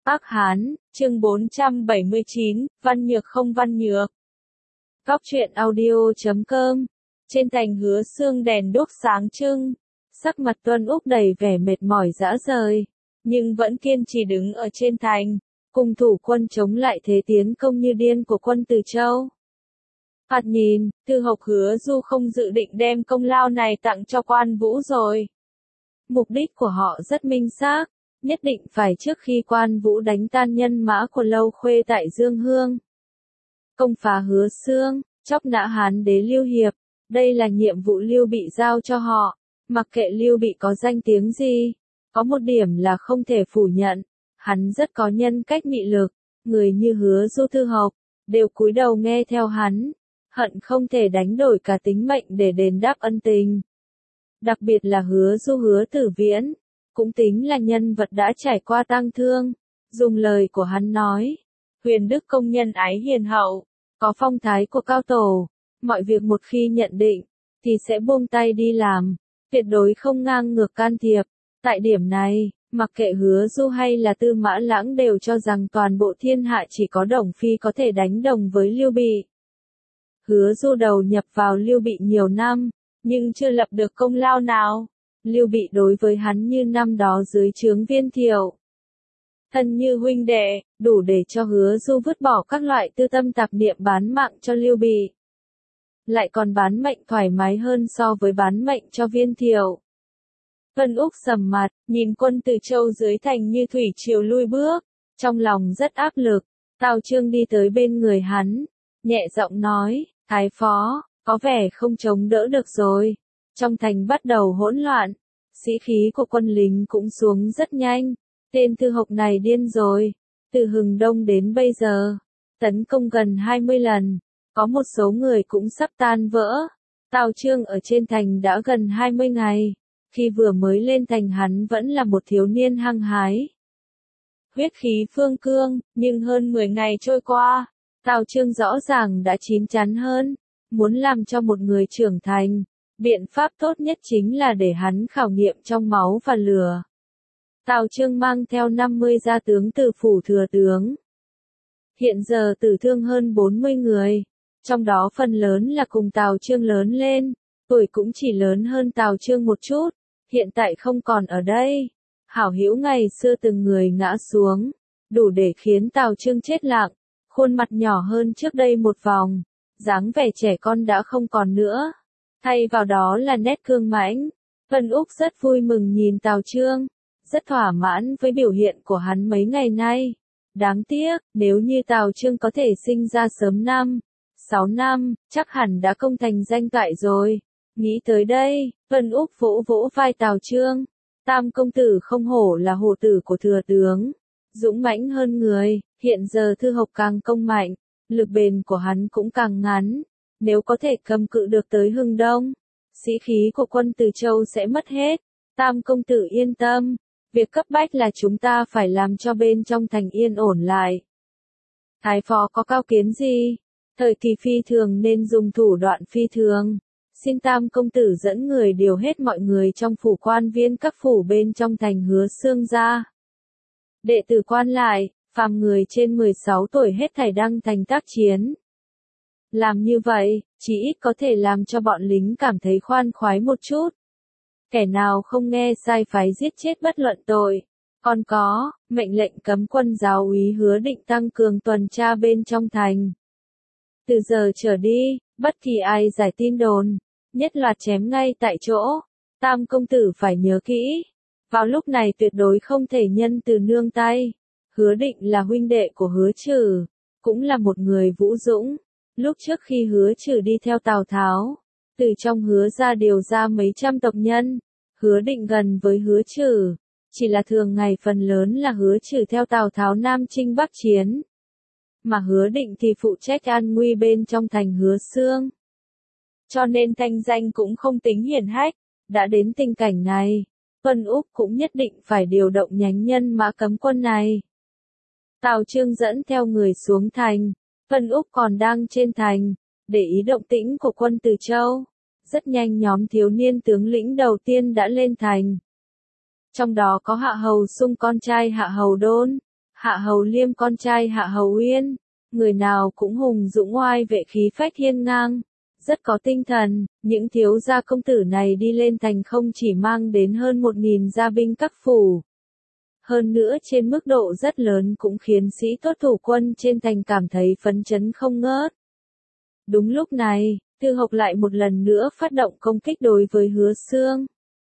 Ác Hán, chương 479, văn nhược không văn nhược. Góc truyện audio.com. Trên thành Hứa Xương đèn đuốc sáng trưng, sắc mặt Tuân Úc đầy vẻ mệt mỏi rã rời, nhưng vẫn kiên trì đứng ở trên thành, cùng thủ quân chống lại thế tiến công như điên của quân Từ Châu. Thoạt nhìn, Thư Hộc Hứa Du không dự định đem công lao này tặng cho Quan Vũ rồi. Mục đích của họ rất minh xác, nhất định phải trước khi Quan Vũ đánh tan nhân mã của Lâu Khuê tại Dương Hương, công phá Hứa Xương, chóc nã Hán đế Lưu Hiệp. Đây là nhiệm vụ Lưu Bị giao cho họ, mặc kệ Lưu Bị có danh tiếng gì. Có một điểm là không thể phủ nhận, hắn rất có nhân cách mị lực, người như Hứa Du, Thư Hộc, đều cúi đầu nghe theo hắn, hận không thể đánh đổi cả tính mệnh để đền đáp ân tình. Đặc biệt là Hứa Du Hứa Tử Viễn, cũng tính là nhân vật đã trải qua tang thương, dùng lời của hắn nói, huyền đức công nhân ái hiền hậu, có phong thái của cao tổ, mọi việc một khi nhận định, thì sẽ buông tay đi làm, tuyệt đối không ngang ngược can thiệp. Tại điểm này, mặc kệ Hứa Du hay là Tư Mã Lãng đều cho rằng toàn bộ thiên hạ chỉ có Đồng Phi có thể đánh đồng với Lưu Bị. Hứa Du đầu nhập vào Lưu Bị nhiều năm, nhưng chưa lập được công lao nào. Lưu Bị đối với hắn như năm đó dưới trướng Viên Thiệu, thân như huynh đệ, đủ để cho Hứa Du vứt bỏ các loại tư tâm tạp niệm bán mạng cho Lưu Bị. Lại còn bán mệnh thoải mái hơn so với bán mệnh cho Viên Thiệu. Vân Úc sầm mặt, nhìn quân Từ Châu dưới thành như thủy triều lui bước, trong lòng rất áp lực. Tào Chương đi tới bên người hắn, nhẹ giọng nói, Thái phó, có vẻ không chống đỡ được rồi. Trong thành bắt đầu hỗn loạn, sĩ khí của quân lính cũng xuống rất nhanh. Tên Thư Hộc này điên rồi, từ Hừng Đông đến bây giờ, tấn công gần 20 lần, có một số người cũng sắp tan vỡ. Tào Chương ở trên thành đã gần 20 ngày, khi vừa mới lên thành hắn vẫn là một thiếu niên hăng hái, huyết khí phương cương, nhưng hơn 10 ngày trôi qua, Tào Chương rõ ràng đã chín chắn hơn, muốn làm cho một người trưởng thành, biện pháp tốt nhất chính là để hắn khảo nghiệm trong máu và lửa. Tào Chương mang theo 50 gia tướng từ phủ thừa tướng. Hiện giờ tử thương hơn 40 người, trong đó phần lớn là cùng Tào Chương lớn lên, tuổi cũng chỉ lớn hơn Tào Chương một chút, hiện tại không còn ở đây. Hảo hữu ngày xưa từng người ngã xuống, đủ để khiến Tào Chương chết lặng, khuôn mặt nhỏ hơn trước đây một vòng, dáng vẻ trẻ con đã không còn nữa, thay vào đó là nét cương mãnh. Vân Úc rất vui mừng nhìn Tào Chương, rất thỏa mãn với biểu hiện của hắn mấy ngày nay. Đáng tiếc, nếu như Tào Chương có thể sinh ra sớm 6 năm, chắc hẳn đã công thành danh toại rồi. Nghĩ tới đây, Vân Úc vỗ vỗ vai Tào Chương. Tam công tử không hổ là hổ tử của thừa tướng, dũng mãnh hơn người, hiện giờ Thư Hộc càng công mạnh, lực bền của hắn cũng càng ngắn. Nếu có thể cầm cự được tới Hừng Đông, sĩ khí của quân Từ Châu sẽ mất hết. Tam công tử yên tâm, việc cấp bách là chúng ta phải làm cho bên trong thành yên ổn lại. Thái phó có cao kiến gì? Thời kỳ phi thường nên dùng thủ đoạn phi thường. Xin Tam công tử dẫn người điều hết mọi người trong phủ quan viên các phủ bên trong thành Hứa Xương ra. Đệ tử quan lại, phàm người trên 16 tuổi hết thảy đăng thành tác chiến. Làm như vậy, chỉ ít có thể làm cho bọn lính cảm thấy khoan khoái một chút. Kẻ nào không nghe sai phái giết chết bất luận tội. Còn có, mệnh lệnh cấm quân giáo úy Hứa Định tăng cường tuần tra bên trong thành. Từ giờ trở đi, bất kỳ ai giải tin đồn, nhất loạt chém ngay tại chỗ. Tam công tử phải nhớ kỹ, vào lúc này tuyệt đối không thể nhân từ nương tay. Hứa Định là huynh đệ của Hứa Trừ, cũng là một người vũ dũng. Lúc trước khi Hứa Trừ đi theo Tào Tháo, từ trong Hứa ra điều ra mấy trăm tộc nhân. Hứa Định gần với Hứa Trừ, chỉ là thường ngày phần lớn là Hứa Trừ theo Tào Tháo Nam chinh Bắc chiến, mà Hứa Định thì phụ trách an nguy bên trong thành Hứa Xương. Cho nên thanh danh cũng không tính hiển hách. Đã đến tình cảnh này, Vân Úc cũng nhất định phải điều động nhánh nhân mã cấm quân này. Tào Chương dẫn theo người xuống thành, Vân Úc còn đang trên thành, để ý động tĩnh của quân Từ Châu. Rất nhanh nhóm thiếu niên tướng lĩnh đầu tiên đã lên thành. Trong đó có Hạ Hầu Sung con trai Hạ Hầu Đôn, Hạ Hầu Liêm con trai Hạ Hầu Uyên, người nào cũng hùng dũng oai vệ khí phách hiên ngang, rất có tinh thần. Những thiếu gia công tử này đi lên thành không chỉ mang đến hơn 1.000 gia binh các phủ. Hơn nữa trên mức độ rất lớn cũng khiến sĩ tốt thủ quân trên thành cảm thấy phấn chấn không ngớt. Đúng lúc này, Tư Hộc lại một lần nữa phát động công kích đối với Hứa Xương.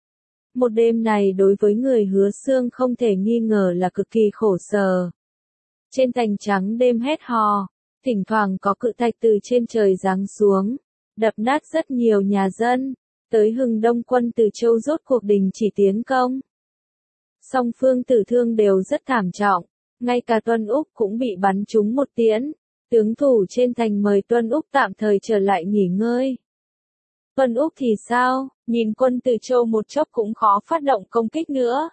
Một đêm này đối với người Hứa Xương không thể nghi ngờ là cực kỳ khổ sở. Trên thành trắng đêm hét hò, thỉnh thoảng có cự thạch từ trên trời giáng xuống, đập nát rất nhiều nhà dân, tới Hừng Đông quân từ Châu rốt cuộc đình chỉ tiến công. Song phương tử thương đều rất thảm trọng, ngay cả Tuân Úc cũng bị bắn trúng một tiễn. Tướng thủ trên thành mời Tuân Úc tạm thời trở lại nghỉ ngơi. Tuân Úc thì sao, nhìn quân từ Châu một chốc cũng khó phát động công kích nữa.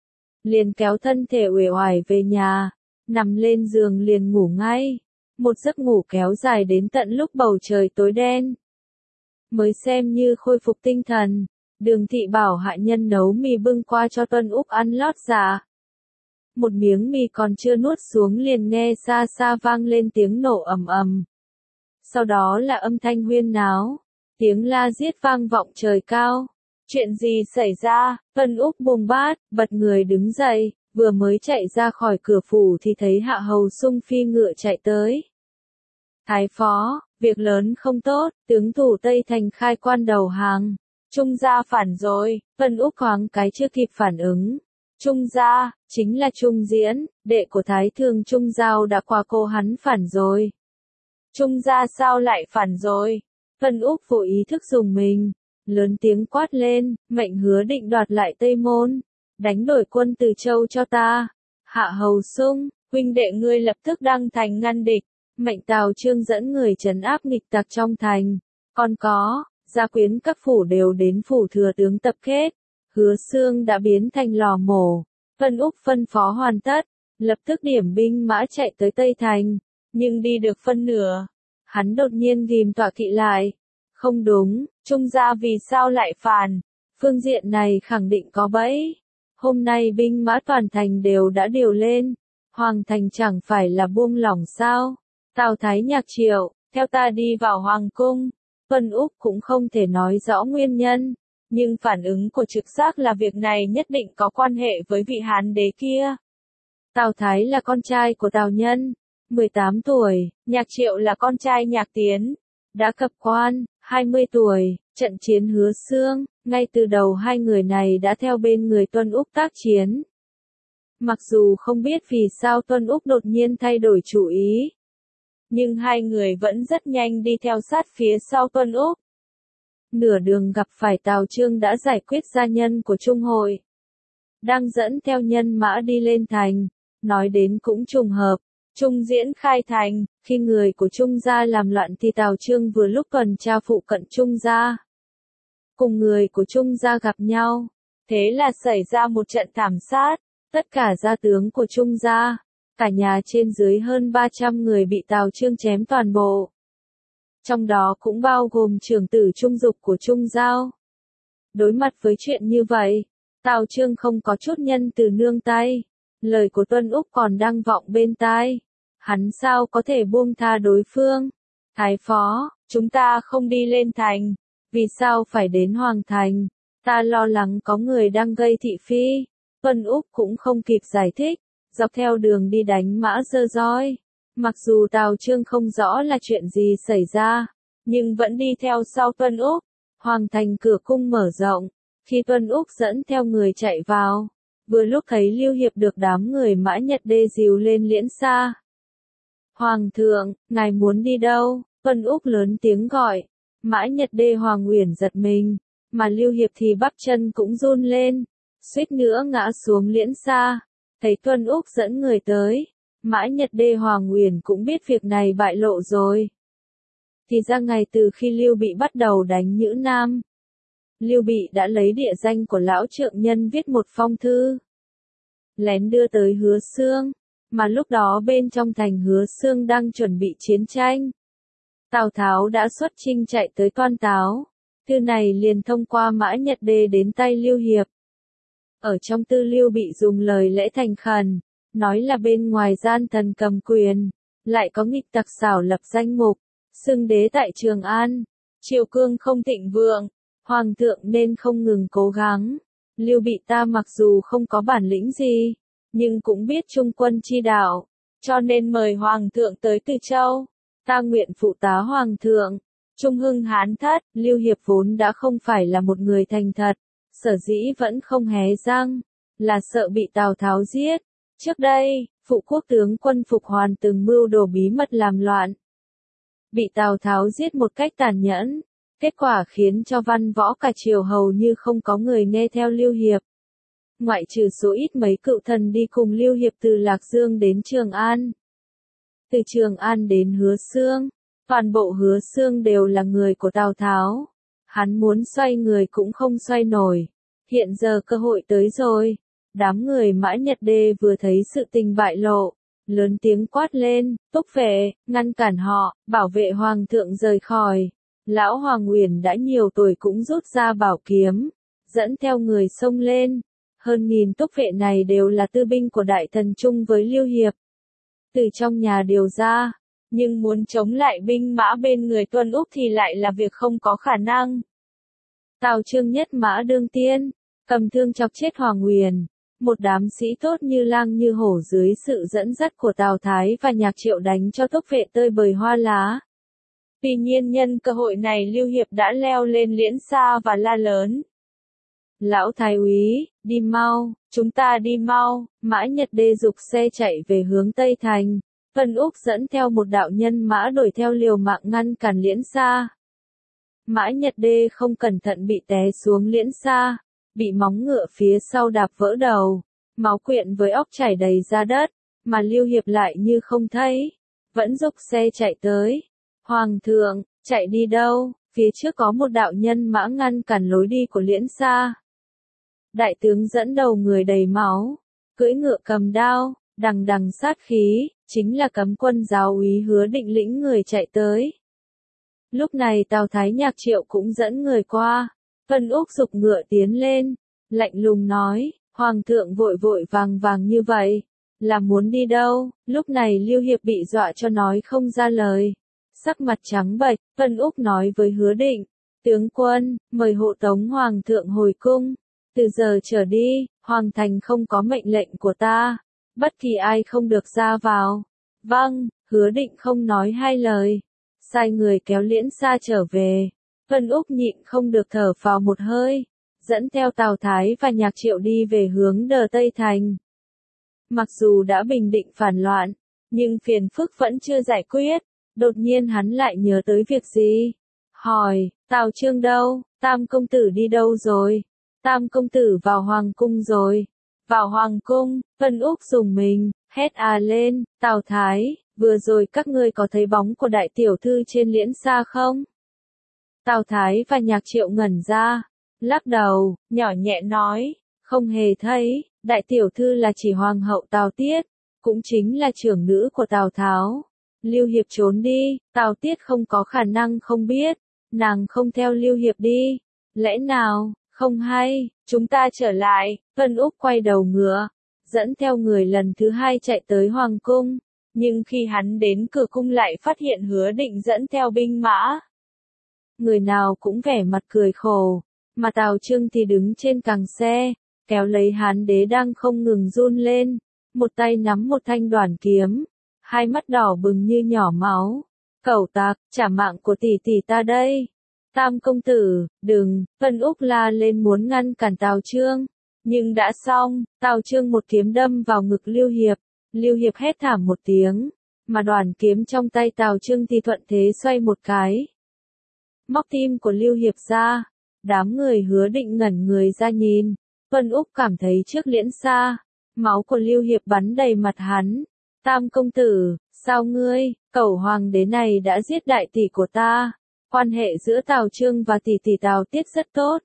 Liền kéo thân thể uể oải về nhà, nằm lên giường liền ngủ ngay. Một giấc ngủ kéo dài đến tận lúc bầu trời tối đen. Mới xem như khôi phục tinh thần, Đường Thị bảo hạ nhân nấu mì bưng qua cho Tuân Úc ăn lót dạ. Một miếng mì còn chưa nuốt xuống liền nghe xa xa vang lên tiếng nổ ầm ầm. Sau đó là âm thanh huyên náo, tiếng la giết vang vọng trời cao. Chuyện gì xảy ra? Tuân Úc buông bát, bật người đứng dậy, vừa mới chạy ra khỏi cửa phủ thì thấy Hạ Hầu Sung phi ngựa chạy tới. Thái phó, việc lớn không tốt, tướng thủ Tây Thành khai quan đầu hàng. Trung gia phản rồi. Tuân Úc thoáng cái chưa kịp phản ứng. Trung gia, chính là Trung Diễn, đệ của Thái Thường Trung Giao đã qua cô hắn phản rồi. Trung gia sao lại phản rồi? Tuân Úc vô ý thức dùng mình, lớn tiếng quát lên, mệnh Hứa Định đoạt lại Tây Môn, đánh đổi quân từ Châu cho ta. Hạ Hầu Sung, huynh đệ ngươi lập tức đăng thành ngăn địch, mệnh Tào Chương dẫn người trấn áp nghịch tặc trong thành. Còn có, gia quyến các phủ đều đến phủ thừa tướng tập kết. Hứa Xương đã biến thành lò mổ. Tuân Úc phân phó hoàn tất, lập tức điểm binh mã chạy tới Tây Thành, nhưng đi được phân nửa, hắn đột nhiên ghim tọa kỵ lại. Không đúng, Trung gia vì sao lại phản? Phương diện này khẳng định có bẫy. Hôm nay binh mã toàn thành đều đã điều lên, Hoàng thành chẳng phải là buông lỏng sao? Tào Thái Nhạc Triệu, theo ta đi vào Hoàng cung. Tuân Úc cũng không thể nói rõ nguyên nhân. Nhưng phản ứng của trực giác là việc này nhất định có quan hệ với vị Hán đế kia. Tào Thái là con trai của Tào Nhân, 18 tuổi, Nhạc Triệu là con trai Nhạc Tiến, đã cập quan, 20 tuổi, trận chiến Hứa Xương, ngay từ đầu hai người này đã theo bên người Tuân Úc tác chiến. Mặc dù không biết vì sao Tuân Úc đột nhiên thay đổi chủ ý, nhưng hai người vẫn rất nhanh đi theo sát phía sau Tuân Úc. Nửa đường gặp phải Tào Chương đã giải quyết gia nhân của Trung hội, đang dẫn theo nhân mã đi lên thành. Nói đến cũng trùng hợp, Trung Diễn khai thành, khi người của Trung gia làm loạn thì Tào Chương vừa lúc tuần tra phụ cận Trung gia, cùng người của Trung gia gặp nhau, thế là xảy ra một trận thảm sát. Tất cả gia tướng của Trung gia, cả nhà trên dưới hơn 300 người bị Tào Chương chém toàn bộ. Trong đó cũng bao gồm trưởng tử Trung Dục của Trung Giao. Đối mặt với chuyện như vậy, Tào Chương không có chút nhân từ nương tay. Lời của Tuân Úc còn đang vọng bên tai. Hắn sao có thể buông tha đối phương? Thái phó, chúng ta không đi lên thành. Vì sao phải đến Hoàng thành? Ta lo lắng có người đang gây thị phi. Tuân Úc cũng không kịp giải thích. Dọc theo đường đi đánh mã dơ roi. Mặc dù Tào Chương không rõ là chuyện gì xảy ra, nhưng vẫn đi theo sau Tuân Úc. Hoàng thành cửa cung mở rộng, khi Tuân Úc dẫn theo người chạy vào, vừa lúc thấy Lưu Hiệp được đám người Mã Nhật Đê dìu lên liễn xa. Hoàng thượng, ngài muốn đi đâu? Tuân Úc lớn tiếng gọi. Mã Nhật Đê Hoàng Uyển giật mình, mà Lưu Hiệp thì bắp chân cũng run lên, suýt nữa ngã xuống liễn xa. Thấy Tuân Úc dẫn người tới, Mã Nhật Đê Hoàng Uyển cũng biết việc này bại lộ rồi. Thì ra ngày từ khi Lưu Bị bắt đầu đánh Nhữ Nam, Lưu Bị đã lấy địa danh của lão trượng nhân viết một phong thư, lén đưa tới Hứa Xương, mà lúc đó bên trong thành Hứa Xương đang chuẩn bị chiến tranh. Tào Tháo đã xuất chinh chạy tới toan táo, thư này liền thông qua Mã Nhật Đê đến tay Lưu Hiệp. Ở trong tư Lưu Bị dùng lời lẽ thành khẩn, nói là bên ngoài gian thần cầm quyền, lại có nghịch tặc xảo lập danh mục, xưng đế tại Trường An, triều cương không thịnh vượng, hoàng thượng nên không ngừng cố gắng. Lưu Bị ta mặc dù không có bản lĩnh gì, nhưng cũng biết trung quân chi đạo, cho nên mời hoàng thượng tới Từ Châu, ta nguyện phụ tá hoàng thượng. Trung hưng hán thất, Lưu Hiệp vốn đã không phải là một người thành thật, sở dĩ vẫn không hé răng, là sợ bị Tào Tháo giết. Trước đây, phụ quốc tướng quân Phục Hoàn từng mưu đồ bí mật làm loạn, bị Tào Tháo giết một cách tàn nhẫn, kết quả khiến cho văn võ cả triều hầu như không có người nghe theo Lưu Hiệp. Ngoại trừ số ít mấy cựu thần đi cùng Lưu Hiệp từ Lạc Dương đến Trường An. Từ Trường An đến Hứa Xương, toàn bộ Hứa Xương đều là người của Tào Tháo. Hắn muốn xoay người cũng không xoay nổi. Hiện giờ cơ hội tới rồi. Đám người Mã Nhật Đê vừa thấy sự tình bại lộ, lớn tiếng quát lên, túc vệ, ngăn cản họ, bảo vệ hoàng thượng rời khỏi. Lão Hoàng Uyển đã nhiều tuổi cũng rút ra bảo kiếm, dẫn theo người xông lên. Hơn nghìn túc vệ này đều là tư binh của đại thần chung với Lưu Hiệp. Từ trong nhà điều ra, nhưng muốn chống lại binh mã bên người Tuân Úc thì lại là việc không có khả năng. Tào Chương nhất mã đương tiên, cầm thương chọc chết Hoàng Uyển. Một đám sĩ tốt như lang như hổ dưới sự dẫn dắt của Tào Thái và Nhạc Triệu đánh cho túc vệ tơi bời hoa lá. Tuy nhiên nhân cơ hội này Lưu Hiệp đã leo lên liễn xa và la lớn. Lão Thái úy, đi mau, chúng ta đi mau. Mã Nhật Đê giục xe chạy về hướng Tây Thành. Tuân Úc dẫn theo một đạo nhân mã đuổi theo liều mạng ngăn cản liễn xa. Mã Nhật Đê không cẩn thận bị té xuống liễn xa, bị móng ngựa phía sau đạp vỡ đầu, máu quyện với óc chảy đầy ra đất, mà Lưu Hiệp lại như không thấy, vẫn giục xe chạy tới. Hoàng thượng, chạy đi đâu? Phía trước có một đạo nhân mã ngăn cản lối đi của liễn xa. Đại tướng dẫn đầu người đầy máu, cưỡi ngựa cầm đao, đằng đằng sát khí, chính là cấm quân giáo úy Hứa Định lĩnh người chạy tới. Lúc này Tào Thái Nhạc Triệu cũng dẫn người qua. Tuân Úc giục ngựa tiến lên, lạnh lùng nói, Hoàng thượng vội vội vàng vàng như vậy, là muốn đi đâu? Lúc này Lưu Hiệp bị dọa cho nói không ra lời. Sắc mặt trắng bệch, Tuân Úc nói với Hứa Định, tướng quân, mời hộ tống Hoàng thượng hồi cung. Từ giờ trở đi, Hoàng thành không có mệnh lệnh của ta, bất kỳ ai không được ra vào. Vâng, Hứa Định không nói hai lời, sai người kéo liễn xa trở về. Tuân Úc nhịn không được thở phào một hơi, dẫn theo Tào Thái và Nhạc Triệu đi về hướng Đờ Tây Thành. Mặc dù đã bình định phản loạn, nhưng phiền phức vẫn chưa giải quyết. Đột nhiên hắn lại nhớ tới việc gì? Hỏi, Tào Chương đâu? Tam công tử đi đâu rồi? Tam công tử vào hoàng cung rồi. Vào hoàng cung, Tuân Úc dùng mình, hét lên, Tào Thái, vừa rồi các ngươi có thấy bóng của đại tiểu thư trên liễn xa không? Tào Thái và Nhạc Triệu ngẩn ra, lắc đầu, nhỏ nhẹ nói, không hề thấy, đại tiểu thư là chỉ hoàng hậu Tào Tiết, cũng chính là trưởng nữ của Tào Tháo. Lưu Hiệp trốn đi, Tào Tiết không có khả năng không biết, nàng không theo Lưu Hiệp đi. Lẽ nào, không hay, chúng ta trở lại. Tuân Úc quay đầu ngựa, dẫn theo người lần thứ hai chạy tới hoàng cung, nhưng khi hắn đến cửa cung lại phát hiện Hứa Định dẫn theo binh mã. Người nào cũng vẻ mặt cười khổ, mà Tào Chương thì đứng trên cằng xe, kéo lấy Hán Đế đang không ngừng run lên, một tay nắm một thanh đoản kiếm, hai mắt đỏ bừng như nhỏ máu. Cẩu tặc, trả mạng của tỷ tỷ ta đây. Tam công tử, đừng, Tuân Úc la lên muốn ngăn cản Tào Chương, nhưng đã xong, Tào Chương một kiếm đâm vào ngực Lưu Hiệp. Lưu Hiệp hét thảm một tiếng, mà đoản kiếm trong tay Tào Chương thì thuận thế xoay một cái, móc tim của Lưu Hiệp ra. Đám người Hứa Định ngẩn người ra nhìn, Tuân Úc cảm thấy trước liễn xa, máu của Lưu Hiệp bắn đầy mặt hắn. Tam công tử, sao ngươi, cẩu hoàng đế này đã giết đại tỷ của ta. Quan hệ giữa Tào Chương và tỷ tỷ Tào Tiết rất tốt.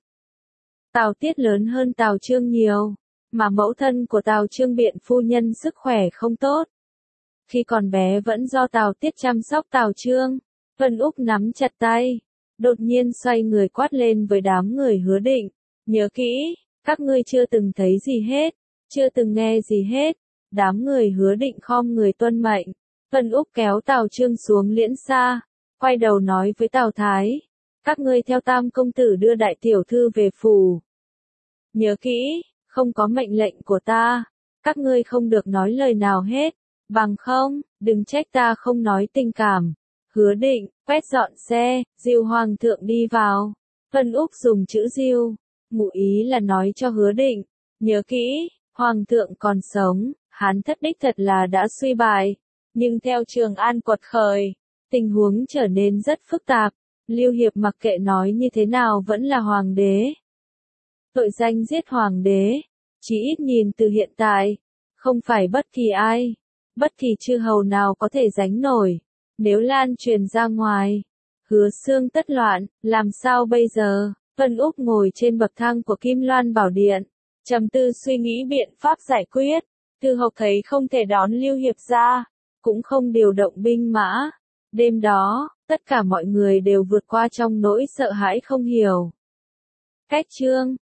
Tào Tiết lớn hơn Tào Chương nhiều, mà mẫu thân của Tào Chương biện phu nhân sức khỏe không tốt. Khi còn bé vẫn do Tào Tiết chăm sóc Tào Chương. Tuân Úc nắm chặt tay, đột nhiên xoay người quát lên với đám người Hứa Định, nhớ kỹ, các ngươi chưa từng thấy gì hết, chưa từng nghe gì hết, Đám người Hứa Định khom người tuân mệnh. Tuân Úc kéo Tào Chương xuống liễn xa, quay đầu nói với Tào Thái, các ngươi theo Tam công tử đưa đại tiểu thư về phủ. Nhớ kỹ, không có mệnh lệnh của ta, các ngươi không được nói lời nào hết, bằng không, đừng trách ta không nói tình cảm. Hứa Định, quét dọn xe, dìu Hoàng thượng đi vào. Tuân Úc dùng chữ dìu, ngụ ý là nói cho Hứa Định, nhớ kỹ, Hoàng thượng còn sống, Hán thất đích thật là đã suy bại. Nhưng theo Trường An quật khởi, tình huống trở nên rất phức tạp. Lưu Hiệp mặc kệ nói như thế nào vẫn là hoàng đế. Tội danh giết hoàng đế, chỉ ít nhìn từ hiện tại, không phải bất kỳ ai, bất kỳ chư hầu nào có thể gánh nổi. Nếu lan truyền ra ngoài, Hứa Xương tất loạn, làm sao bây giờ? Tuân Úc ngồi trên bậc thang của Kim Loan Bảo Điện, trầm tư suy nghĩ biện pháp giải quyết. Từ Hộc thấy không thể đón Lưu Hiệp ra, cũng không điều động binh mã. Đêm đó, tất cả mọi người đều vượt qua trong nỗi sợ hãi không hiểu. Cách chương